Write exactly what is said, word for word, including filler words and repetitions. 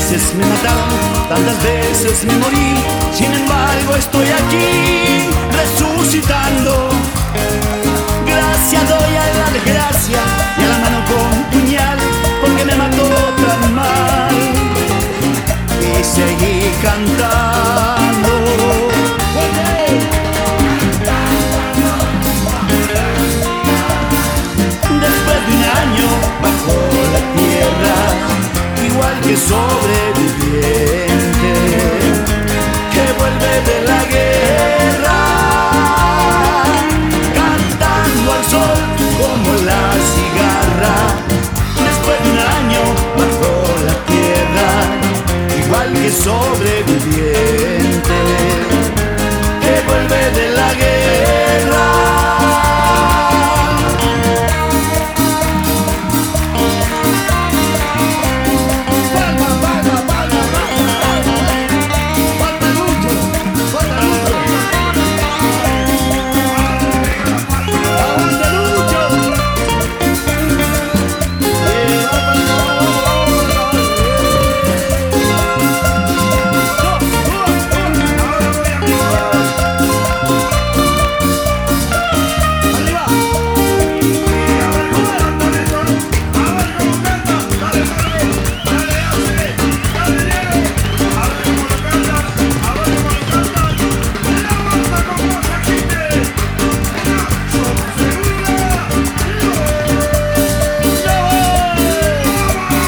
veces me mataron, tantas veces me morí. Sin embargo estoy aquí, resucitando. Gracias doy a la desgracia y a la mano con puñal, porque me mató tan mal. Y seguí cantando. Después de un año bajo la tierra, igual que sobreviviente que vuelve de la guerra, cantando al sol como la cigarra. Después de un año bajo la tierra, igual que sobre